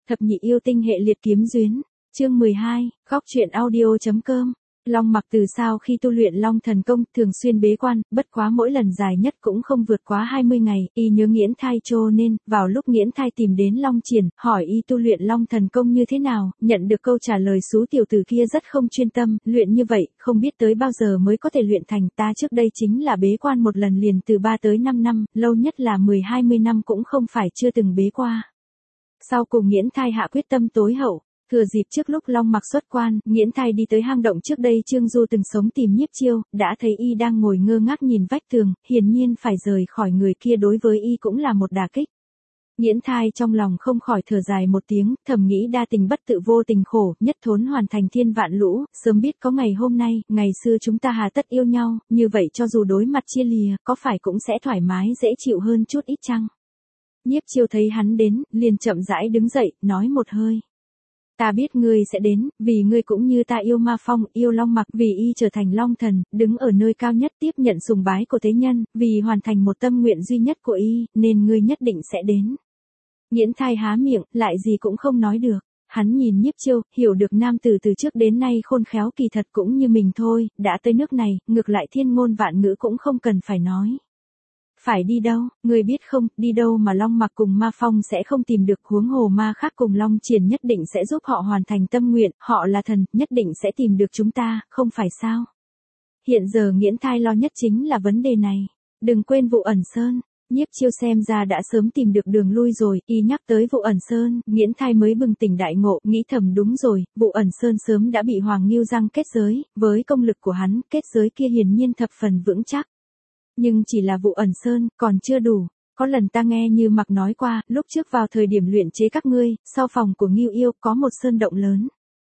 Thập nhị yêu tinh hệ liệt kiếm duyên. Chương 12, góc truyện audio.com. Long Mặc từ sau khi tu luyện Long Thần Công thường xuyên bế quan, bất quá mỗi lần dài nhất cũng không vượt quá 20 ngày, y nhớ Nghiễn Thai cho nên, vào lúc Nghiễn Thai tìm đến Long Triển, hỏi y tu luyện Long Thần Công như thế nào, nhận được câu trả lời xú tiểu tử kia rất không chuyên tâm, luyện như vậy, không biết tới bao giờ mới có thể luyện thành, ta trước đây chính là bế quan một lần liền từ 3 tới 5 năm, lâu nhất là 10-20 năm cũng không phải chưa từng bế qua. Sau cùng Nghiễn Thai hạ quyết tâm tối hậu. Thừa dịp trước lúc Long Mặc xuất quan, Nghiễn Thai đi tới hang động trước đây Trương Du từng sống tìm Nhiếp Chiêu, đã thấy y đang ngồi ngơ ngác nhìn vách tường, hiển nhiên phải rời khỏi người kia đối với y cũng là một đả kích. Nghiễn Thai trong lòng không khỏi thở dài một tiếng, thầm nghĩ đa tình bất tự vô tình khổ, nhất thốn hoàn thành thiên vạn lũ, sớm biết có ngày hôm nay, ngày xưa chúng ta hà tất yêu nhau, như vậy cho dù đối mặt chia lìa, có phải cũng sẽ thoải mái dễ chịu hơn chút ít chăng? Nhiếp Chiêu thấy hắn đến, liền chậm rãi đứng dậy, nói một hơi. Ta biết ngươi sẽ đến, vì ngươi cũng như ta yêu Ma Phong, yêu Long Mặc, vì y trở thành Long Thần, đứng ở nơi cao nhất tiếp nhận sùng bái của thế nhân, vì hoàn thành một tâm nguyện duy nhất của y, nên ngươi nhất định sẽ đến. Nghiễn Thai há miệng, lại gì cũng không nói được. Hắn nhìn Nhiếp Chiêu, hiểu được nam tử từ trước đến nay khôn khéo kỳ thật cũng như mình thôi, đã tới nước này, ngược lại thiên ngôn vạn ngữ cũng không cần phải nói. Phải đi đâu, ngươi biết không, đi đâu mà Long Mặc cùng Ma Phong sẽ không tìm được, huống hồ ma khác cùng Long Triển nhất định sẽ giúp họ hoàn thành tâm nguyện, họ là thần, nhất định sẽ tìm được chúng ta, không phải sao? Hiện giờ Nghiễn Thai lo nhất chính là vấn đề này. Đừng quên Vụ Ẩn Sơn. Nhiếp Chiêu xem ra đã sớm tìm được đường lui rồi, y nhắc tới Vụ Ẩn Sơn, Nghiễn Thai mới bừng tỉnh đại ngộ, nghĩ thầm đúng rồi, Vụ Ẩn Sơn sớm đã bị Hoàng Ngưu Giang kết giới, với công lực của hắn, kết giới kia hiển nhiên thập phần vững chắc. Nhưng chỉ là Vụ Ẩn Sơn, còn chưa đủ. Có lần ta nghe Như Mặc nói qua, lúc trước vào thời điểm luyện chế các ngươi, sau phòng của Ngưu Yêu có một sơn động lớn.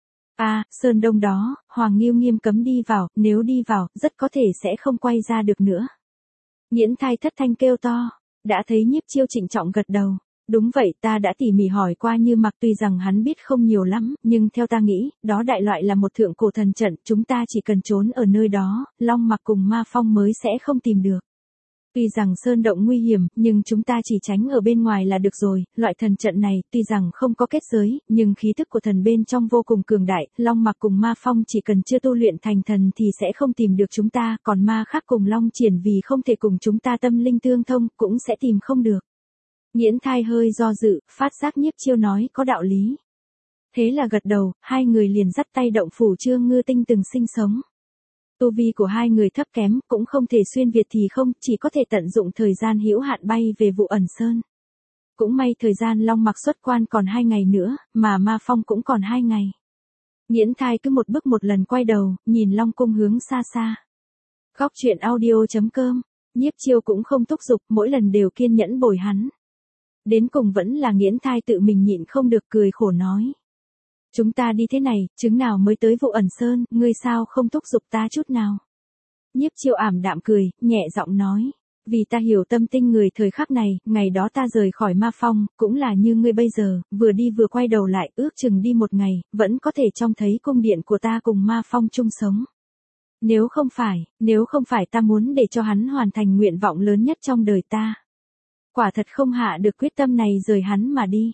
Sơn đông đó, Hoàng Ngưu nghiêm cấm đi vào, nếu đi vào, rất có thể sẽ không quay ra được nữa. Nghiễn Thai thất thanh kêu to, đã thấy Nhiếp Chiêu trịnh trọng gật đầu. Đúng vậy, ta đã tỉ mỉ hỏi qua Như Mặc, tuy rằng hắn biết không nhiều lắm, nhưng theo ta nghĩ, đó đại loại là một thượng cổ thần trận, chúng ta chỉ cần trốn ở nơi đó, Long Mặc cùng Ma Phong mới sẽ không tìm được. Tuy rằng sơn động nguy hiểm, nhưng chúng ta chỉ tránh ở bên ngoài là được rồi, loại thần trận này, tuy rằng không có kết giới, nhưng khí thức của thần bên trong vô cùng cường đại, Long Mặc cùng Ma Phong chỉ cần chưa tu luyện thành thần thì sẽ không tìm được chúng ta, còn ma khác cùng Long Triển vì không thể cùng chúng ta tâm linh tương thông, cũng sẽ tìm không được. Nghiễn Thai hơi do dự, phát giác Nhiếp Chiêu nói có đạo lý. Thế là gật đầu, hai người liền dắt tay động phủ Trương Ngư Tinh từng sinh sống. Tu vi của hai người thấp kém, cũng không thể xuyên việt thì không, chỉ có thể tận dụng thời gian hữu hạn bay về Vụ Ẩn Sơn. Cũng may thời gian Long Mặc xuất quan còn 2 ngày nữa, mà Ma Phong cũng còn 2 ngày. Nghiễn Thai cứ một bước một lần quay đầu, nhìn Long Cung hướng xa xa. Góc truyện audio.com. Nhiếp Chiêu cũng không thúc giục, mỗi lần đều kiên nhẫn bồi hắn. Đến cùng vẫn là Nghiễn Thai tự mình nhịn không được cười khổ nói. Chúng ta đi thế này, chứng nào mới tới Vụ Ẩn Sơn, ngươi sao không thúc giục ta chút nào? Nhiếp Chiêu ảm đạm cười, nhẹ giọng nói. Vì ta hiểu tâm tinh người thời khắc này, ngày đó ta rời khỏi Ma Phong, cũng là như ngươi bây giờ, vừa đi vừa quay đầu lại, ước chừng đi một ngày, vẫn có thể trông thấy cung điện của ta cùng Ma Phong chung sống. Nếu không phải ta muốn để cho hắn hoàn thành nguyện vọng lớn nhất trong đời ta. Quả thật không hạ được quyết tâm này rời hắn mà đi.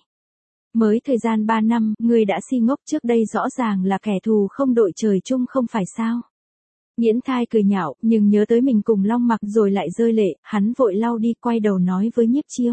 Mới thời gian 3 năm, ngươi đã si ngốc, trước đây rõ ràng là kẻ thù không đội trời chung không phải sao? Nghiễn Thai cười nhạo, nhưng nhớ tới mình cùng Long Mặc rồi lại rơi lệ, hắn vội lau đi, quay đầu nói với Nhiếp Chiêu.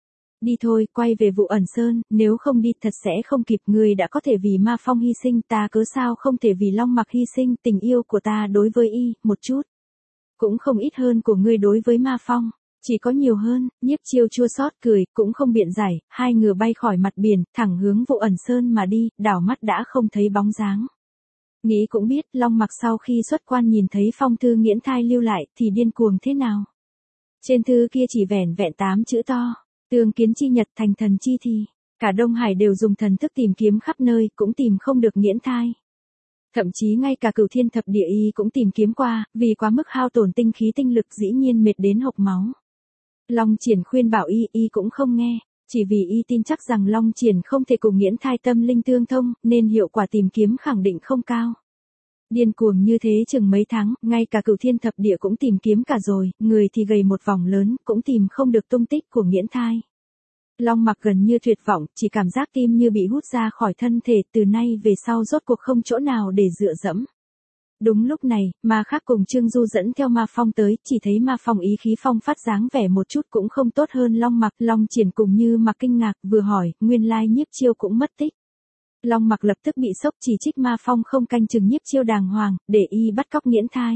Đi thôi, quay về Vụ Ẩn Sơn, nếu không đi thật sẽ không kịp, ngươi đã có thể vì Ma Phong hy sinh, ta cớ sao không thể vì Long Mặc hy sinh, tình yêu của ta đối với y, một chút. Cũng không ít hơn của ngươi đối với Ma Phong. Chỉ có nhiều hơn. Nhiếp Chiêu chua xót cười, cũng không biện giải, hai người bay khỏi mặt biển, thẳng hướng Vụ Ẩn Sơn mà đi, đảo mắt đã không thấy bóng dáng. Nghĩ cũng biết, Long Mặc sau khi xuất quan nhìn thấy phong thư Nghiễn Thai lưu lại, thì điên cuồng thế nào. Trên thư kia chỉ vẻn vẹn 8 chữ to, tương kiến chi nhật thành thần chi thì. Cả Đông Hải đều dùng thần thức tìm kiếm khắp nơi, cũng tìm không được Nghiễn Thai. Thậm chí ngay cả Cửu Thiên Thập Địa y cũng tìm kiếm qua, vì quá mức hao tổn tinh khí tinh lực dĩ nhiên mệt đến hộc máu. Long Triển khuyên bảo y cũng không nghe, chỉ vì y tin chắc rằng Long Triển không thể cùng Nghiễn Thai tâm linh tương thông, nên hiệu quả tìm kiếm khẳng định không cao. Điên cuồng như thế chừng mấy tháng, ngay cả Cửu Thiên Thập Địa cũng tìm kiếm cả rồi, người thì gầy một vòng lớn, cũng tìm không được tung tích của Nghiễn Thai. Long Mặc gần như tuyệt vọng, chỉ cảm giác tim như bị hút ra khỏi thân thể, từ nay về sau rốt cuộc không chỗ nào để dựa dẫm. Đúng lúc này, Ma Khắc cùng Trương Du dẫn theo Ma Phong tới, chỉ thấy Ma Phong ý khí phong phát dáng vẻ một chút cũng không tốt hơn Long Mặc. Long Triển cùng Như Mặc kinh ngạc, vừa hỏi, nguyên lai Nhiếp Chiêu cũng mất tích. Long Mặc lập tức bị sốc, chỉ trích Ma Phong không canh chừng Nhiếp Chiêu đàng hoàng, để y bắt cóc Nghiễn Thai.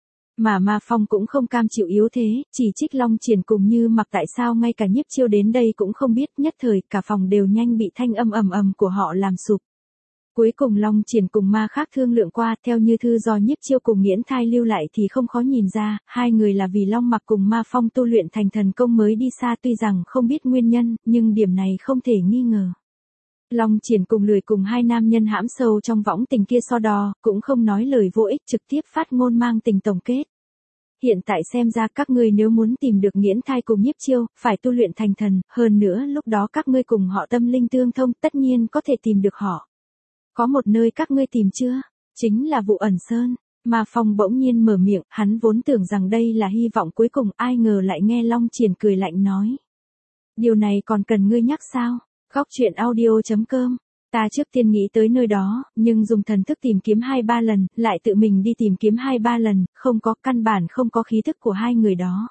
Mà Ma Phong cũng không cam chịu yếu thế, chỉ trích Long Triển cùng Như Mặc tại sao ngay cả Nhiếp Chiêu đến đây cũng không biết, nhất thời cả phòng đều nhanh bị thanh âm ầm ầm của họ làm sụp. Cuối cùng Long Triển cùng Ma Khắc thương lượng qua, theo như thư do Nhiếp Chiêu cùng Nghiễn Thai lưu lại thì không khó nhìn ra, hai người là vì Long Mặc cùng Ma Phong tu luyện thành thần công mới đi xa, tuy rằng không biết nguyên nhân, nhưng điểm này không thể nghi ngờ. Long Triển cùng lười cùng hai nam nhân hãm sâu trong võng tình kia so đo, cũng không nói lời vô ích, trực tiếp phát ngôn mang tình tổng kết. Hiện tại xem ra các ngươi nếu muốn tìm được Nghiễn Thai cùng Nhiếp Chiêu, phải tu luyện thành thần, hơn nữa lúc đó các ngươi cùng họ tâm linh tương thông, tất nhiên có thể tìm được họ. Có một nơi các ngươi tìm chưa? Chính là Vụ Ẩn Sơn. Ma Phong bỗng nhiên mở miệng, hắn vốn tưởng rằng đây là hy vọng cuối cùng, ai ngờ lại nghe Long Triển cười lạnh nói. Điều này còn cần ngươi nhắc sao? Góc truyện audio.com. Ta trước tiên nghĩ tới nơi đó, nhưng dùng thần thức tìm kiếm 2-3 lần, lại tự mình đi tìm kiếm 2-3 lần, không có, căn bản không có khí thức của hai người đó.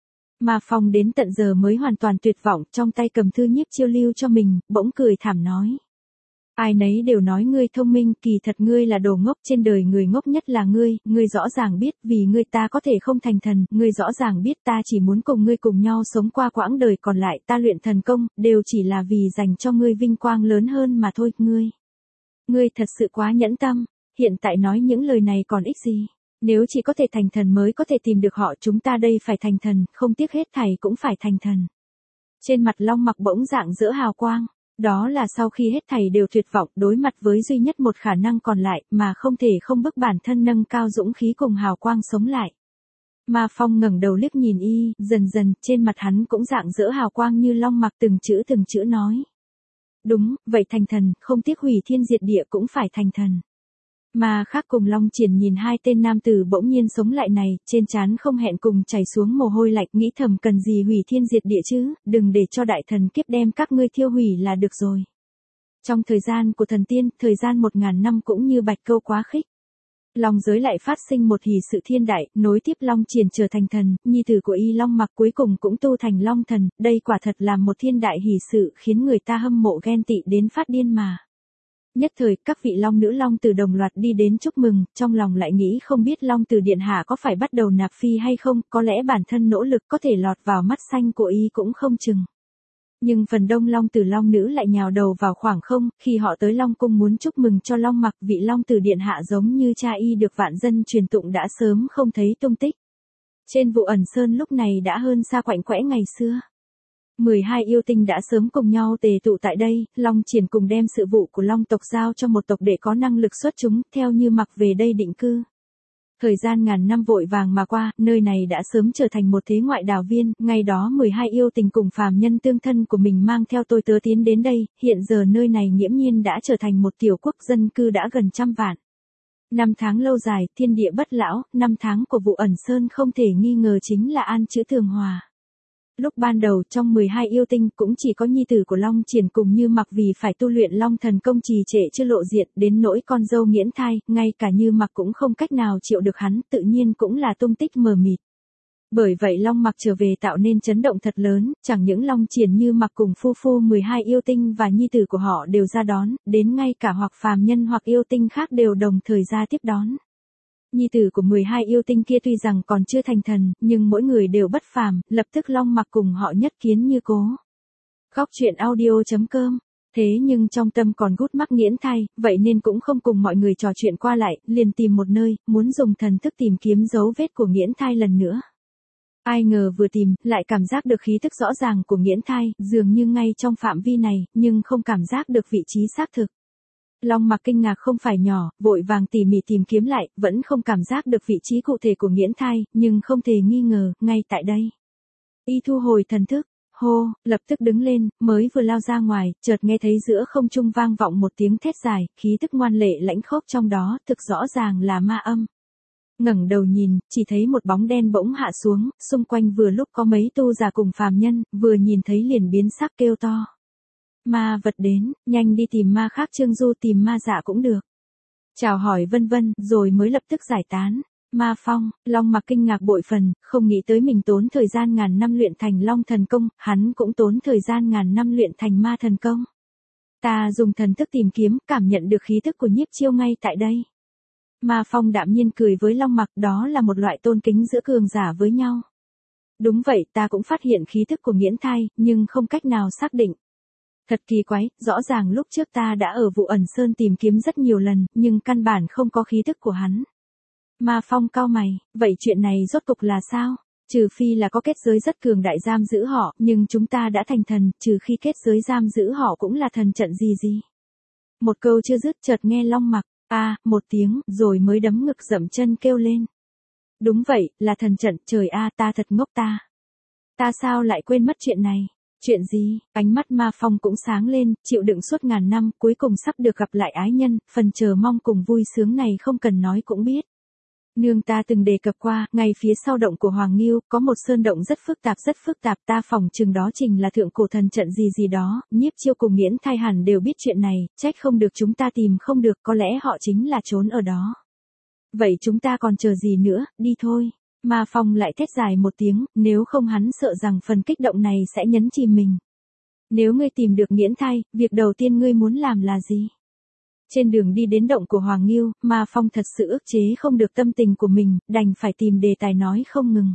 Ma Phong đến tận giờ mới hoàn toàn tuyệt vọng, trong tay cầm thư Nhiếp Chiêu lưu cho mình, bỗng cười thảm nói. Ai nấy đều nói ngươi thông minh, kỳ thật ngươi là đồ ngốc, trên đời người ngốc nhất là ngươi rõ ràng biết vì ngươi ta có thể không thành thần, ngươi rõ ràng biết ta chỉ muốn cùng ngươi cùng nhau sống qua quãng đời còn lại, ta luyện thần công, đều chỉ là vì dành cho ngươi vinh quang lớn hơn mà thôi, ngươi thật sự quá nhẫn tâm, hiện tại nói những lời này còn ích gì, nếu chỉ có thể thành thần mới có thể tìm được họ, chúng ta đây phải thành thần, không tiếc hết thảy cũng phải thành thần. Trên mặt Long Mặc bỗng rạng rỡ hào quang. Đó là sau khi hết thảy đều tuyệt vọng, đối mặt với duy nhất một khả năng còn lại, mà không thể không bức bản thân nâng cao dũng khí cùng hào quang sống lại. Ma Phong ngẩng đầu liếc nhìn y, dần dần, trên mặt hắn cũng rạng rỡ hào quang như Long Mặc từng chữ nói. Đúng, vậy thành thần, không tiếc hủy thiên diệt địa cũng phải thành thần. Ma Khắc cùng Long Triển nhìn hai tên nam tử bỗng nhiên sống lại này, trên trán không hẹn cùng chảy xuống mồ hôi lạnh, nghĩ thầm cần gì hủy thiên diệt địa chứ, đừng để cho đại thần kiếp đem các ngươi thiêu hủy là được rồi. Trong thời gian của thần tiên, thời gian 1000 năm cũng như bạch câu quá khích. Long giới lại phát sinh một hỷ sự thiên đại, nối tiếp Long Triển trở thành thần, nhi tử của y Long Mặc cuối cùng cũng tu thành Long thần, đây quả thật là một thiên đại hỷ sự khiến người ta hâm mộ ghen tị đến phát điên mà. Nhất thời, các vị Long nữ Long Tử đồng loạt đi đến chúc mừng, trong lòng lại nghĩ không biết Long Tử Điện Hạ có phải bắt đầu nạp phi hay không, có lẽ bản thân nỗ lực có thể lọt vào mắt xanh của y cũng không chừng. Nhưng phần đông Long Tử Long nữ lại nhào đầu vào khoảng không, khi họ tới Long Cung muốn chúc mừng cho Long Mặc, vị Long Tử Điện Hạ giống như cha y được vạn dân truyền tụng đã sớm không thấy tung tích. Trên Vụ Ẩn Sơn lúc này đã hơn xa quạnh quẽ ngày xưa. 12 yêu tinh đã sớm cùng nhau tề tụ tại đây, Long Triển cùng đem sự vụ của Long tộc giao cho một tộc đệ có năng lực xuất chúng, theo Như Mặc về đây định cư. Thời gian ngàn năm vội vàng mà qua, nơi này đã sớm trở thành một thế ngoại đảo viên, ngày đó 12 yêu tình cùng phàm nhân tương thân của mình mang theo tôi tớ tiến đến đây, hiện giờ nơi này nghiễm nhiên đã trở thành một tiểu quốc dân cư đã gần 100 vạn. 5 tháng lâu dài, thiên địa bất lão, 5 tháng của Vụ Ẩn Sơn không thể nghi ngờ chính là an chữ tường hòa. Lúc ban đầu trong 12 yêu tinh cũng chỉ có nhi tử của Long Triển cùng Như Mặc vì phải tu luyện Long thần công trì trệ chưa lộ diện, đến nỗi con dâu Nghiễn Thai, ngay cả Như Mặc cũng không cách nào chịu được hắn, tự nhiên cũng là tung tích mờ mịt. Bởi vậy Long Mặc trở về tạo nên chấn động thật lớn, chẳng những Long Triển Như Mặc cùng phu 12 yêu tinh và nhi tử của họ đều ra đón, đến ngay cả hoặc phàm nhân hoặc yêu tinh khác đều đồng thời ra tiếp đón. Nhi tử của 12 yêu tinh kia tuy rằng còn chưa thành thần, nhưng mỗi người đều bất phàm, lập tức Long Mặc cùng họ nhất kiến như cố. Góc truyện audio.com. Thế nhưng trong tâm còn gút mắc Nghiễn Thai, vậy nên cũng không cùng mọi người trò chuyện qua lại, liền tìm một nơi, muốn dùng thần thức tìm kiếm dấu vết của Nghiễn Thai lần nữa. Ai ngờ vừa tìm, lại cảm giác được khí thức rõ ràng của Nghiễn Thai, dường như ngay trong phạm vi này, nhưng không cảm giác được vị trí xác thực. Long Mặc kinh ngạc không phải nhỏ, vội vàng tỉ mỉ tìm kiếm lại, vẫn không cảm giác được vị trí cụ thể của Nghiễn Thai, nhưng không thể nghi ngờ, ngay tại đây. Y thu hồi thần thức, hô, lập tức đứng lên, mới vừa lao ra ngoài, chợt nghe thấy giữa không trung vang vọng một tiếng thét dài, khí tức ngoan lệ lãnh khốc trong đó, thực rõ ràng là ma âm. ngẩng đầu nhìn, chỉ thấy một bóng đen bỗng hạ xuống, xung quanh vừa lúc có mấy tu già cùng phàm nhân, vừa nhìn thấy liền biến sắc kêu to. Ma vật đến, nhanh đi tìm ma khác, Trương Du tìm ma dạ cũng được. Chào hỏi vân vân, rồi mới lập tức giải tán. Ma Phong, Long Mặc kinh ngạc bội phần, không nghĩ tới mình tốn thời gian ngàn năm luyện thành Long thần công, hắn cũng tốn thời gian ngàn năm luyện thành ma thần công. Ta dùng thần thức tìm kiếm, cảm nhận được khí thức của Nhiếp Chiêu ngay tại đây. Ma Phong đạm nhiên cười với Long Mặc, đó là một loại tôn kính giữa cường giả với nhau. Đúng vậy, ta cũng phát hiện khí thức của Nghiễn Thai, nhưng không cách nào xác định. Thật kỳ quái, rõ ràng lúc trước ta đã ở Vụ Ẩn Sơn tìm kiếm rất nhiều lần, nhưng căn bản không có khí thức của hắn. Ma Phong cau mày, vậy chuyện này rốt cục là sao? Trừ phi là có kết giới rất cường đại giam giữ họ, nhưng chúng ta đã thành thần, trừ khi kết giới giam giữ họ cũng là thần trận gì. Một câu chưa dứt chợt nghe Long Mặc, một tiếng, rồi mới đấm ngực dậm chân kêu lên. Đúng vậy, là thần trận, trời ta thật ngốc ta. Ta sao lại quên mất chuyện này? Chuyện gì? Ánh mắt Ma Phong cũng sáng lên, chịu đựng suốt ngàn năm, cuối cùng sắp được gặp lại ái nhân, phần chờ mong cùng vui sướng này không cần nói cũng biết. Nương ta từng đề cập qua, ngay phía sau động của Hoàng Nghiêu, có một sơn động rất phức tạp, ta phỏng chừng đó chính là thượng cổ thần trận gì đó, Nhiếp Chiêu cùng Nghiễn Thai hẳn đều biết chuyện này, trách không được chúng ta tìm không được, có lẽ họ chính là trốn ở đó. Vậy chúng ta còn chờ gì nữa, đi thôi. Ma Phong lại thét dài một tiếng, nếu không hắn sợ rằng phần kích động này sẽ nhấn chìm mình. Nếu ngươi tìm được Nghiễn Thai, việc đầu tiên ngươi muốn làm là gì? Trên đường đi đến động của Hoàng Nghiêu, Ma Phong thật sự ức chế không được tâm tình của mình, đành phải tìm đề tài nói không ngừng.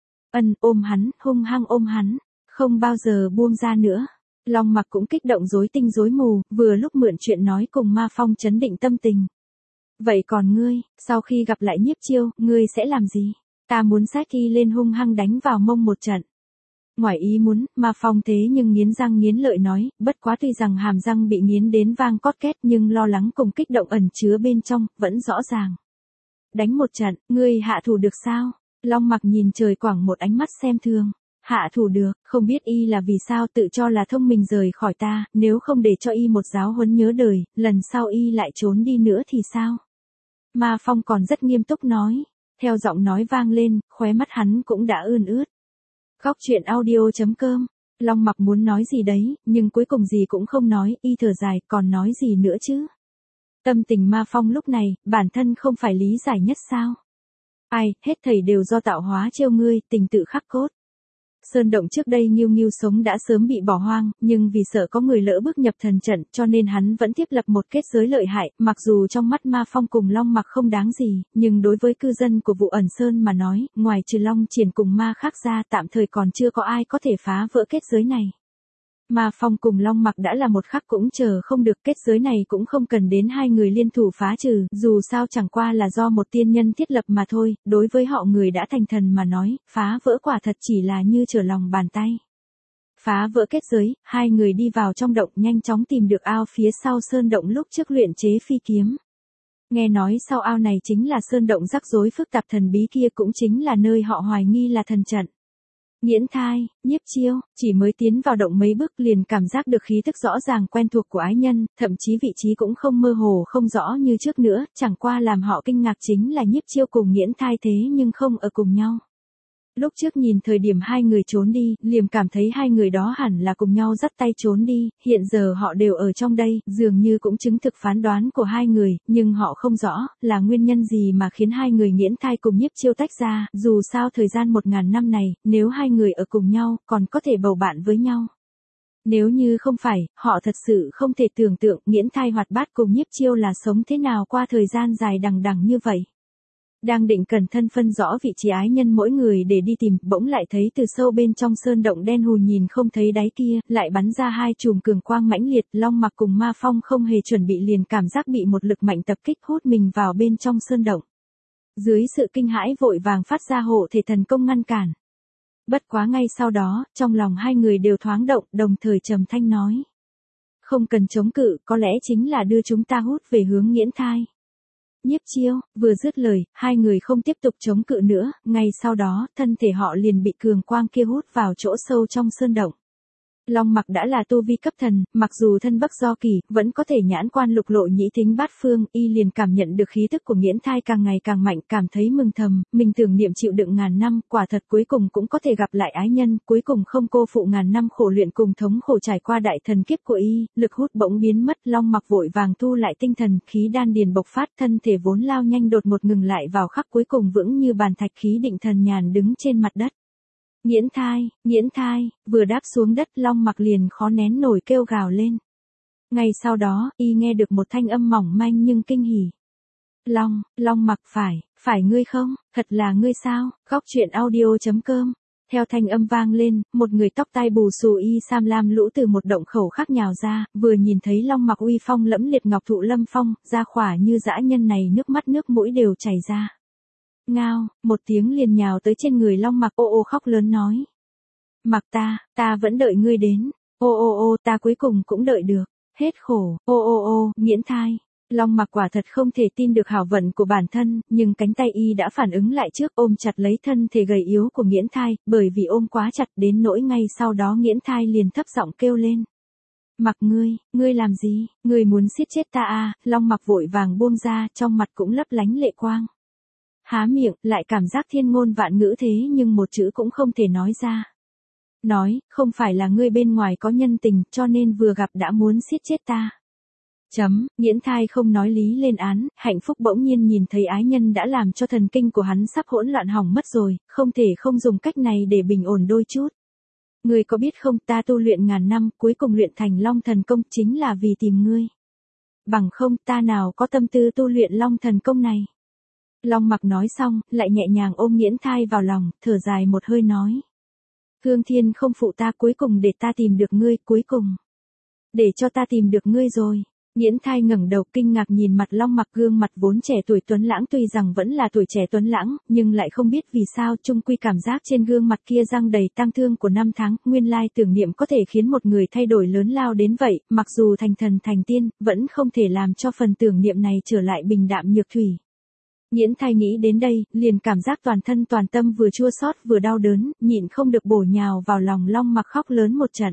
Ôm hắn, hung hăng ôm hắn, không bao giờ buông ra nữa. Long Mặc cũng kích động rối tinh rối mù, vừa lúc mượn chuyện nói cùng Ma Phong trấn định tâm tình. Vậy còn ngươi, sau khi gặp lại Nhiếp Chiêu, ngươi sẽ làm gì? Ta muốn xách y lên hung hăng đánh vào mông một trận. Ngoài ý muốn, Ma Phong thế nhưng nghiến răng nghiến lợi nói, bất quá tuy rằng hàm răng bị nghiến đến vang cót két nhưng lo lắng cùng kích động ẩn chứa bên trong, vẫn rõ ràng. Đánh một trận, ngươi hạ thủ được sao? Long Mặc nhìn trời quảng một ánh mắt xem thường. Hạ thủ được, không biết y là vì sao tự cho là thông minh rời khỏi ta, nếu không để cho y một giáo huấn nhớ đời, lần sau y lại trốn đi nữa thì sao? Ma Phong còn rất nghiêm túc nói. Theo giọng nói vang lên, khóe mắt hắn cũng đã ươn ướt. Khóc chuyện audio.com. Long Mặc muốn nói gì đấy, nhưng cuối cùng gì cũng không nói, y thở dài, còn nói gì nữa chứ? Tâm tình Ma Phong lúc này, bản thân không phải lý giải nhất sao? Hết thảy đều do tạo hóa trêu ngươi, tình tự khắc cốt. Sơn động trước đây Nghiêu sống đã sớm bị bỏ hoang, nhưng vì sợ có người lỡ bước nhập thần trận, cho nên hắn vẫn thiết lập một kết giới lợi hại, mặc dù trong mắt Ma Phong cùng Long Mặc không đáng gì, nhưng đối với cư dân của Vụ Ẩn Sơn mà nói, ngoài trừ Long Triển cùng ma khác ra, tạm thời còn chưa có ai có thể phá vỡ kết giới này. Ma Phong cùng Long Mặc đã là một khắc cũng chờ không được, kết giới này cũng không cần đến hai người liên thủ phá trừ, dù sao chẳng qua là do một tiên nhân thiết lập mà thôi, đối với họ người đã thành thần mà nói, phá vỡ quả thật chỉ là như trở lòng bàn tay. Phá vỡ kết giới, hai người đi vào trong động nhanh chóng tìm được ao phía sau sơn động lúc trước luyện chế phi kiếm. Nghe nói sau ao này chính là sơn động rắc rối phức tạp thần bí kia, cũng chính là nơi họ hoài nghi là thần trận. Nghiễn Thai, Nhiếp Chiêu, chỉ mới tiến vào động mấy bước liền cảm giác được khí thức rõ ràng quen thuộc của ái nhân, thậm chí vị trí cũng không mơ hồ không rõ như trước nữa, chẳng qua làm họ kinh ngạc chính là Nhiếp Chiêu cùng Nghiễn Thai thế nhưng không ở cùng nhau. Lúc trước nhìn thời điểm hai người trốn đi, liền cảm thấy hai người đó hẳn là cùng nhau dắt tay trốn đi, hiện giờ họ đều ở trong đây, dường như cũng chứng thực phán đoán của hai người, nhưng họ không rõ, là nguyên nhân gì mà khiến hai người Nghiễn Thai cùng Nhiếp Chiêu tách ra, dù sao thời gian 1000 năm này, nếu hai người ở cùng nhau, còn có thể bầu bạn với nhau. Nếu như không phải, họ thật sự không thể tưởng tượng Nghiễn Thai hoạt bát cùng Nhiếp Chiêu là sống thế nào qua thời gian dài đằng đẵng như vậy. Đang định cẩn thân phân rõ vị trí ái nhân mỗi người để đi tìm, bỗng lại thấy từ sâu bên trong sơn động đen hù nhìn không thấy đáy kia, lại bắn ra hai chùm cường quang mãnh liệt, Long Mặc cùng Ma Phong không hề chuẩn bị liền cảm giác bị một lực mạnh tập kích hút mình vào bên trong sơn động. Dưới sự kinh hãi vội vàng phát ra hộ thể thần công ngăn cản. Bất quá ngay sau đó, trong lòng hai người đều thoáng động, đồng thời trầm thanh nói. Không cần chống cự, có lẽ chính là đưa chúng ta hút về hướng Nghiễn Thai. Nhiếp Chiêu, vừa dứt lời, hai người không tiếp tục chống cự nữa, ngay sau đó, thân thể họ liền bị cường quang kia hút vào chỗ sâu trong sơn động. Long Mặc đã là tu vi cấp thần, mặc dù thân Bắc Do Kỳ, vẫn có thể nhãn quan lục lộ nhĩ thính bát phương, y liền cảm nhận được khí tức của Nghiễn Thai càng ngày càng mạnh, cảm thấy mừng thầm, mình tưởng niệm chịu đựng ngàn năm, quả thật cuối cùng cũng có thể gặp lại ái nhân, cuối cùng không cô phụ ngàn năm khổ luyện cùng thống khổ trải qua đại thần kiếp của y, lực hút bỗng biến mất, Long Mặc vội vàng thu lại tinh thần, khí đan điền bộc phát, thân thể vốn lao nhanh đột ngột ngừng lại vào khắc cuối cùng vững như bàn thạch, khí định thần nhàn đứng trên mặt đất. Nghiễn Thai, vừa đáp xuống đất Long Mặc liền khó nén nổi kêu gào lên. Ngay sau đó, y nghe được một thanh âm mỏng manh nhưng kinh hỉ. Long Mặc phải ngươi không, thật là ngươi sao, Góc Truyện Audio.com. Theo thanh âm vang lên, một người tóc tai bù xù y sam lam lũ từ một động khẩu khác nhào ra, vừa nhìn thấy Long Mặc uy phong lẫm liệt ngọc thụ lâm phong, da khỏa như dã nhân này nước mắt nước mũi đều chảy ra. Ngao, một tiếng liền nhào tới trên người Long Mặc, ô ô khóc lớn nói. Mặc ta vẫn đợi ngươi đến, ô ta cuối cùng cũng đợi được, hết khổ, ô Nghiễn Thai. Long Mặc quả thật không thể tin được hảo vận của bản thân, nhưng cánh tay y đã phản ứng lại trước, ôm chặt lấy thân thể gầy yếu của Nghiễn Thai, bởi vì ôm quá chặt đến nỗi ngay sau đó Nghiễn Thai liền thấp giọng kêu lên. Mặc ngươi làm gì, ngươi muốn siết chết ta à, Long Mặc vội vàng buông ra, trong mặt cũng lấp lánh lệ quang. Há miệng, lại cảm giác thiên ngôn vạn ngữ thế nhưng một chữ cũng không thể nói ra. Nói, không phải là ngươi bên ngoài có nhân tình, cho nên vừa gặp đã muốn siết chết ta. Nghiễn Thai không nói lý lên án, hạnh phúc bỗng nhiên nhìn thấy ái nhân đã làm cho thần kinh của hắn sắp hỗn loạn hỏng mất rồi, không thể không dùng cách này để bình ổn đôi chút. Ngươi có biết không, ta tu luyện ngàn năm, cuối cùng luyện thành Long Thần Công chính là vì tìm ngươi. Bằng không, ta nào có tâm tư tu luyện Long Thần Công này. Long Mặc nói xong, lại nhẹ nhàng ôm Nghiễn Thai vào lòng, thở dài một hơi nói. Hương thiên không phụ ta, cuối cùng để ta tìm được ngươi, cuối cùng. Để cho ta tìm được ngươi rồi. Nghiễn Thai ngẩng đầu kinh ngạc nhìn mặt Long Mặc, gương mặt vốn trẻ tuổi tuấn lãng tuy rằng vẫn là tuổi trẻ tuấn lãng, nhưng lại không biết vì sao chung quy cảm giác trên gương mặt kia răng đầy tang thương của năm tháng, nguyên lai tưởng niệm có thể khiến một người thay đổi lớn lao đến vậy, mặc dù thành thần thành tiên, vẫn không thể làm cho phần tưởng niệm này trở lại bình đạm nhược thủy. Nghiễn Thai nghĩ đến đây, liền cảm giác toàn thân toàn tâm vừa chua xót vừa đau đớn, nhịn không được bổ nhào vào lòng Long Mặc khóc lớn một trận.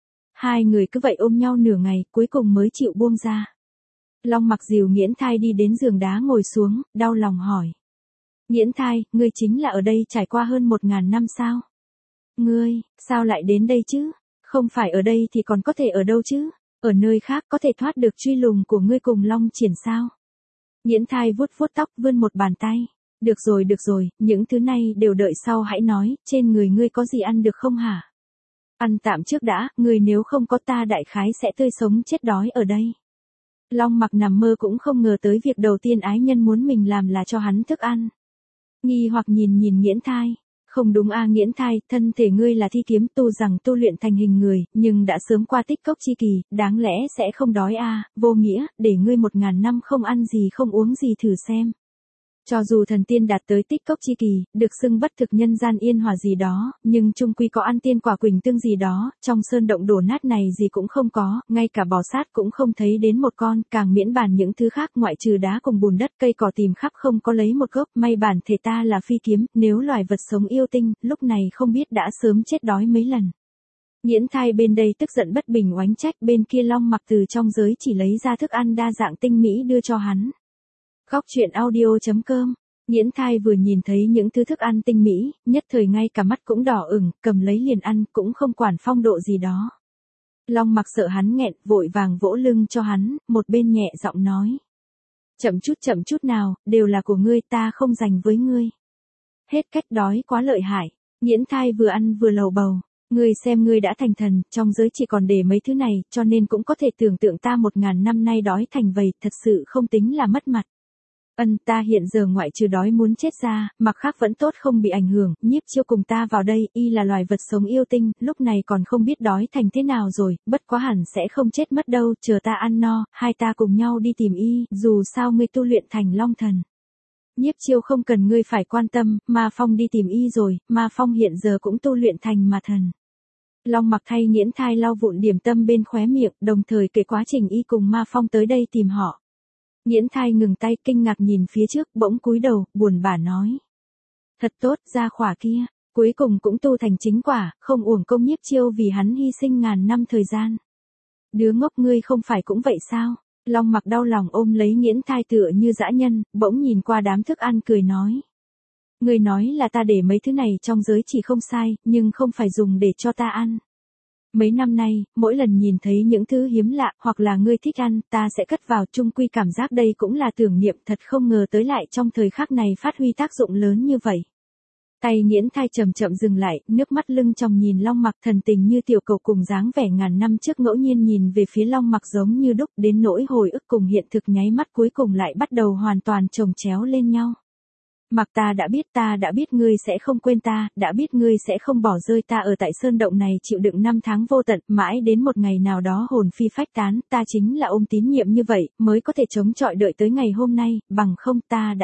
Hai người cứ vậy ôm nhau nửa ngày, cuối cùng mới chịu buông ra. Long Mặc dìu Nghiễn Thai đi đến giường đá ngồi xuống, đau lòng hỏi. Nghiễn Thai, ngươi chính là ở đây trải qua hơn 1000 năm sao? Ngươi, sao lại đến đây chứ? Không phải ở đây thì còn có thể ở đâu chứ? Ở nơi khác có thể thoát được truy lùng của ngươi cùng Long Triển sao? Nghiễn Thai vuốt vuốt tóc, vươn một bàn tay. Được rồi, những thứ này đều đợi sau hãy nói, trên người ngươi có gì ăn được không hả? Ăn tạm trước đã, ngươi nếu không có ta đại khái sẽ tươi sống chết đói ở đây. Long Mặc nằm mơ cũng không ngờ tới việc đầu tiên ái nhân muốn mình làm là cho hắn thức ăn. Nghi hoặc nhìn Nghiễn Thai. Không đúng a Nghiễn Thai, thân thể ngươi là thi kiếm tu rằng tu luyện thành hình người, nhưng đã sớm qua tích cốc chi kỳ, đáng lẽ sẽ không đói a, vô nghĩa, để ngươi 1000 năm không ăn gì không uống gì thử xem. Cho dù thần tiên đạt tới tích cốc chi kỳ, được xưng bất thực nhân gian yên hòa gì đó, nhưng chung quy có ăn tiên quả quỳnh tương gì đó, trong sơn động đổ nát này gì cũng không có, ngay cả bò sát cũng không thấy đến một con, càng miễn bàn những thứ khác ngoại trừ đá cùng bùn đất cây cỏ tìm khắp không có lấy một gốc, may bản thể ta là phi kiếm, nếu loài vật sống yêu tinh, lúc này không biết đã sớm chết đói mấy lần. Nghiễn Thai bên đây tức giận bất bình oánh trách, bên kia Long Mặc từ trong giới chỉ lấy ra thức ăn đa dạng tinh mỹ đưa cho hắn. Góc Truyện Audio.com. Nghiễn Thai vừa nhìn thấy những thứ thức ăn tinh mỹ, nhất thời ngay cả mắt cũng đỏ ửng, cầm lấy liền ăn, cũng không quản phong độ gì đó. Long Mặc sợ hắn nghẹn, vội vàng vỗ lưng cho hắn, một bên nhẹ giọng nói. Chậm chút nào, đều là của ngươi, ta không dành với ngươi. Hết cách, đói quá lợi hại. Nghiễn Thai vừa ăn vừa lầu bầu. Ngươi xem ngươi đã thành thần, trong giới chỉ còn để mấy thứ này, cho nên cũng có thể tưởng tượng ta 1000 năm nay đói thành vầy, thật sự không tính là mất mặt. Ta hiện giờ ngoại trừ đói muốn chết ra, mặc khác vẫn tốt không bị ảnh hưởng, Nhiếp Chiêu cùng ta vào đây, y là loài vật sống yêu tinh, lúc này còn không biết đói thành thế nào rồi, bất quá hẳn sẽ không chết mất đâu, chờ ta ăn no, hai ta cùng nhau đi tìm y, dù sao ngươi tu luyện thành Long Thần. Nhiếp Chiêu không cần ngươi phải quan tâm, Ma Phong đi tìm y rồi, Ma Phong hiện giờ cũng tu luyện thành Ma Thần. Long Mặc thay Nghiễn Thai lau vụn điểm tâm bên khóe miệng, đồng thời kể quá trình y cùng Ma Phong tới đây tìm họ. Nghiễn Thai ngừng tay kinh ngạc nhìn phía trước, bỗng cúi đầu, buồn bã nói. Thật tốt, gia khỏa kia, Cuối cùng cũng tu thành chính quả, không uổng công Nhiếp Chiêu vì hắn hy sinh ngàn năm thời gian. Đứa ngốc ngươi không phải cũng vậy sao? Long Mặc đau lòng ôm lấy Nghiễn Thai tựa như dã nhân, bỗng nhìn qua đám thức ăn cười nói. Ngươi nói là ta để mấy thứ này trong giới chỉ không sai, nhưng không phải dùng để cho ta ăn. Mấy năm nay, mỗi lần nhìn thấy những thứ hiếm lạ hoặc là ngươi thích ăn, ta sẽ cất vào, chung quy cảm giác đây cũng là tưởng niệm, thật không ngờ tới lại trong thời khắc này phát huy tác dụng lớn như vậy. Tay Nghiễn Thai chậm chậm dừng lại, nước mắt lưng tròng nhìn Long Mặc, thần tình như tiểu cầu cùng dáng vẻ ngàn năm trước, ngẫu nhiên nhìn về phía Long Mặc giống như đúc, đến nỗi hồi ức cùng hiện thực nháy mắt cuối cùng lại bắt đầu hoàn toàn chồng chéo lên nhau. Mặc, ta đã biết ngươi sẽ không quên ta, đã biết ngươi sẽ không bỏ rơi ta ở tại sơn động này chịu đựng năm tháng vô tận, mãi đến một ngày nào đó hồn phi phách tán, ta chính là ôm tín nhiệm như vậy, mới có thể chống chọi đợi tới ngày hôm nay, bằng không ta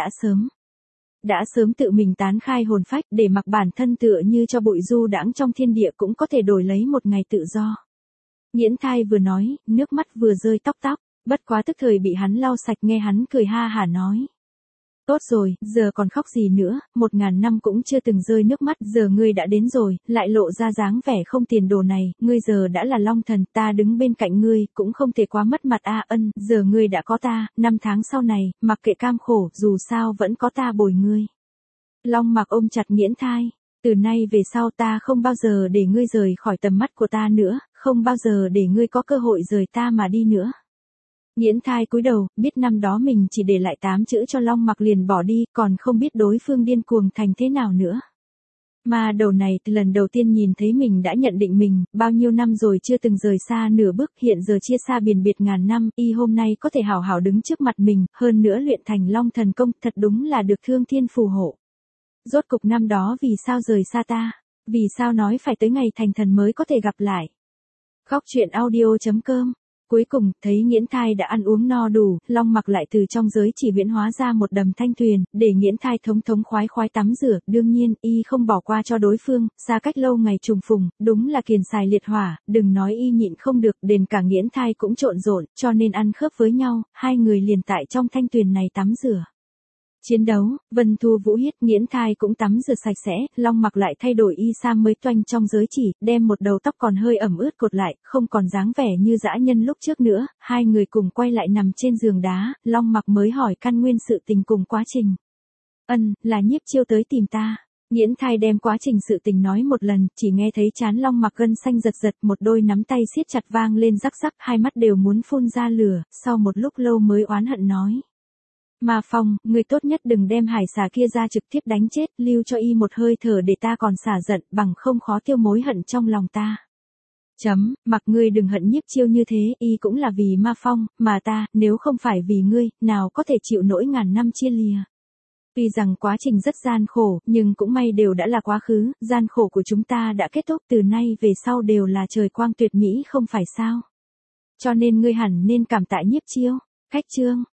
đã sớm tự mình tán khai hồn phách, để mặc bản thân tựa như cho bụi du đãng trong thiên địa cũng có thể đổi lấy một ngày tự do. Nghiễn Thai vừa nói, nước mắt vừa rơi tóc, bất quá tức thời bị hắn lau sạch, nghe hắn cười ha hả nói. Tốt rồi, giờ còn khóc gì nữa, 1000 năm cũng chưa từng rơi nước mắt, giờ ngươi đã đến rồi, lại lộ ra dáng vẻ không tiền đồ này, ngươi giờ đã là Long Thần, ta đứng bên cạnh ngươi, cũng không thể quá mất mặt a. Giờ ngươi đã có ta, 5 tháng sau này, mặc kệ cam khổ, dù sao vẫn có ta bồi ngươi. Long Mặc ôm chặt Nghiễn Thai, từ nay về sau ta không bao giờ để ngươi rời khỏi tầm mắt của ta nữa, không bao giờ để ngươi có cơ hội rời ta mà đi nữa. Nghiễn Thai cúi đầu, biết năm đó mình chỉ để lại 8 chữ cho Long Mặc liền bỏ đi, còn không biết đối phương điên cuồng thành thế nào nữa. Mà đầu này từ lần đầu tiên nhìn thấy mình đã nhận định mình, bao nhiêu năm rồi chưa từng rời xa nửa bước, hiện giờ chia xa biển biệt ngàn năm, y hôm nay có thể hảo hảo đứng trước mặt mình, hơn nữa luyện thành Long Thần công, thật đúng là được Thương Thiên phù hộ. Rốt cục năm đó vì sao rời xa ta, vì sao nói phải tới ngày thành thần mới có thể gặp lại. Khóc chuyện audio.com. Cuối cùng, thấy Nghiễn Thai đã ăn uống no đủ, Long Mặc lại từ trong giới chỉ huyễn hóa ra một đầm thanh tuyền, để Nghiễn Thai thống khoái tắm rửa, đương nhiên, y không bỏ qua cho đối phương, xa cách lâu ngày trùng phùng, đúng là kiền xài liệt hỏa, đừng nói y nhịn không được, đến cả Nghiễn Thai cũng trộn rộn, cho nên ăn khớp với nhau, hai người liền tại trong thanh tuyền này tắm rửa. Chiến đấu, Vân Thu Vũ Hiết, Nghiễn Thai cũng tắm rửa sạch sẽ, Long Mặc lại thay đổi y sam mới toanh trong giới chỉ, đem một đầu tóc còn hơi ẩm ướt cột lại, không còn dáng vẻ như dã nhân lúc trước nữa, hai người cùng quay lại nằm trên giường đá, Long Mặc mới hỏi căn nguyên sự tình cùng quá trình. Là Nhiếp Chiêu tới tìm ta. Nghiễn Thai đem quá trình sự tình nói một lần, chỉ nghe thấy trán Long Mặc gân xanh giật, một đôi nắm tay siết chặt vang lên rắc, hai mắt đều muốn phun ra lửa, sau một lúc lâu mới oán hận nói. Ma Phong, ngươi tốt nhất đừng đem hải xà kia ra trực tiếp đánh chết, lưu cho y một hơi thở để ta còn xả giận, bằng không khó tiêu mối hận trong lòng ta. Mặc ngươi đừng hận Nhiếp Chiêu như thế, y cũng là vì Ma Phong, mà ta, nếu không phải vì ngươi, nào có thể chịu nổi ngàn năm chia lìa. Tuy rằng quá trình rất gian khổ, nhưng cũng may đều đã là quá khứ, gian khổ của chúng ta đã kết thúc, từ nay về sau đều là trời quang tuyệt mỹ không phải sao. Cho nên ngươi hẳn nên cảm tạ Nhiếp Chiêu. Khách chương.